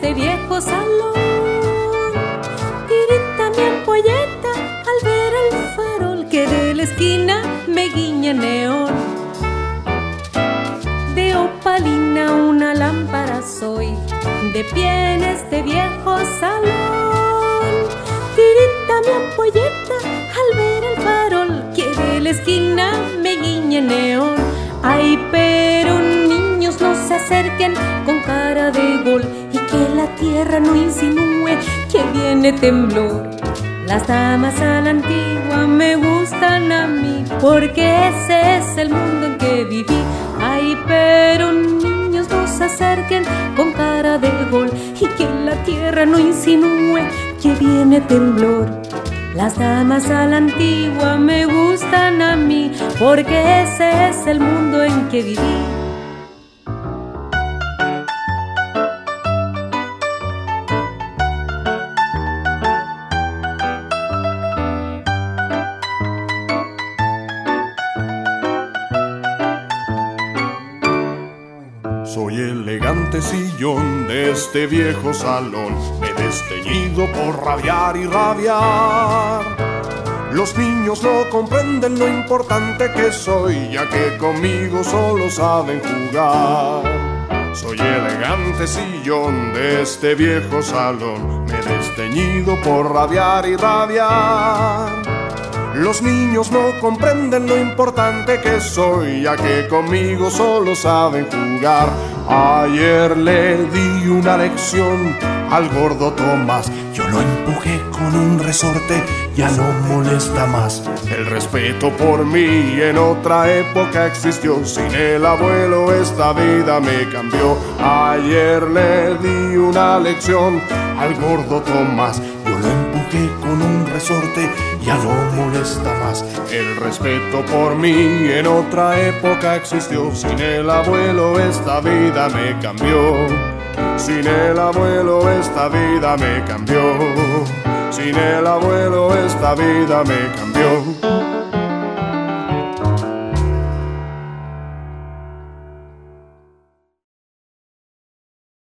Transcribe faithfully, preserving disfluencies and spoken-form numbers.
este viejo salón. Tirita mi ampolleta al ver el farol que de la esquina me guiña neón. De opalina una lámpara soy, de pie en este viejo salón. Tirita mi ampolleta al ver el farol que de la esquina me guiña neón. Ay, pero niños no se acerquen con cara de gol y que la tierra no insinúe que viene temblor. Las damas a la antigua me gustan a mí porque ese es el mundo en que viví. Ay, pero niños no se acerquen con cara de gol y que la tierra no insinúe que viene temblor. Las damas a la antigua me gustan a mí porque ese es el mundo en que viví. Soy elegante sillón de este viejo salón, me he desteñido por rabiar y rabiar. Los niños no comprenden lo importante que soy, ya que conmigo solo saben jugar. Soy elegante sillón de este viejo salón, me he desteñido por rabiar y rabiar. Los niños no comprenden lo importante que soy, ya que conmigo solo saben jugar. Ayer le di una lección al gordo Tomás, yo lo empujé con un resorte, ya no molesta más. El respeto por mí en otra época existió, sin el abuelo esta vida me cambió. Ayer le di una lección al gordo Tomás, yo lo empujé con un resorte, ya no molesta más. El respeto por mí en otra época existió, sin el abuelo esta vida me cambió. Sin el abuelo esta vida me cambió. Sin el abuelo esta vida me cambió.